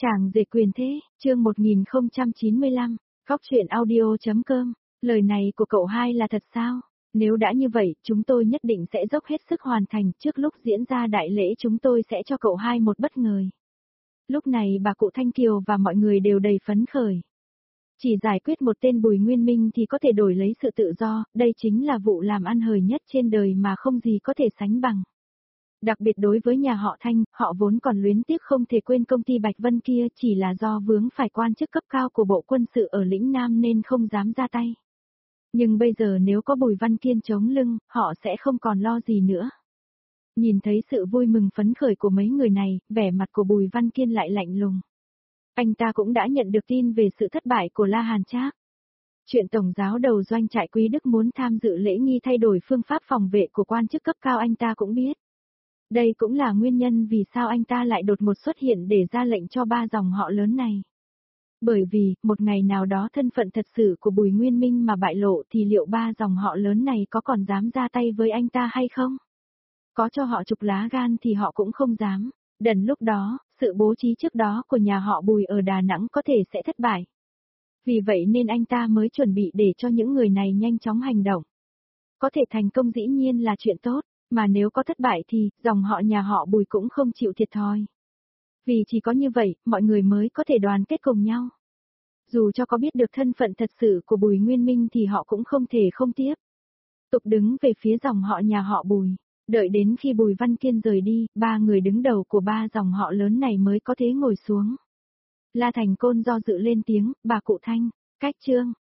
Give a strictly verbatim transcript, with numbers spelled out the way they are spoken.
Chàng rể quyền thế, chương một nghìn không trăm chín mươi lăm, Cóc truyện audio.com, lời này của cậu hai là thật sao? Nếu đã như vậy, chúng tôi nhất định sẽ dốc hết sức hoàn thành, trước lúc diễn ra đại lễ chúng tôi sẽ cho cậu hai một bất ngờ. Lúc này bà cụ Thanh Kiều và mọi người đều đầy phấn khởi. Chỉ giải quyết một tên Bùi Nguyên Minh thì có thể đổi lấy sự tự do, đây chính là vụ làm ăn hời nhất trên đời mà không gì có thể sánh bằng. Đặc biệt đối với nhà họ Thanh, họ vốn còn luyến tiếc không thể quên công ty Bạch Vân kia, chỉ là do vướng phải quan chức cấp cao của Bộ Quân sự ở lĩnh Nam nên không dám ra tay. Nhưng bây giờ nếu có Bùi Văn Kiên chống lưng, họ sẽ không còn lo gì nữa. Nhìn thấy sự vui mừng phấn khởi của mấy người này, vẻ mặt của Bùi Văn Kiên lại lạnh lùng. Anh ta cũng đã nhận được tin về sự thất bại của La Hàn Trác. Chuyện tổng giáo đầu doanh trại Quý Đức muốn tham dự lễ nghi thay đổi phương pháp phòng vệ của quan chức cấp cao anh ta cũng biết. Đây cũng là nguyên nhân vì sao anh ta lại đột ngột xuất hiện để ra lệnh cho ba dòng họ lớn này. Bởi vì, một ngày nào đó thân phận thật sự của Bùi Nguyên Minh mà bại lộ thì liệu ba dòng họ lớn này có còn dám ra tay với anh ta hay không? Có cho họ chục lá gan thì họ cũng không dám. Đần lúc đó, sự bố trí trước đó của nhà họ Bùi ở Đà Nẵng có thể sẽ thất bại. Vì vậy nên anh ta mới chuẩn bị để cho những người này nhanh chóng hành động. Có thể thành công dĩ nhiên là chuyện tốt. Mà nếu có thất bại thì, dòng họ nhà họ Bùi cũng không chịu thiệt thòi. Vì chỉ có như vậy, mọi người mới có thể đoàn kết cùng nhau. Dù cho có biết được thân phận thật sự của Bùi Nguyên Minh thì họ cũng không thể không tiếp tục đứng về phía dòng họ nhà họ Bùi. Đợi đến khi Bùi Văn Kiên rời đi, ba người đứng đầu của ba dòng họ lớn này mới có thể ngồi xuống. La Thành Côn do dự lên tiếng, bà cụ Thanh, cách chương,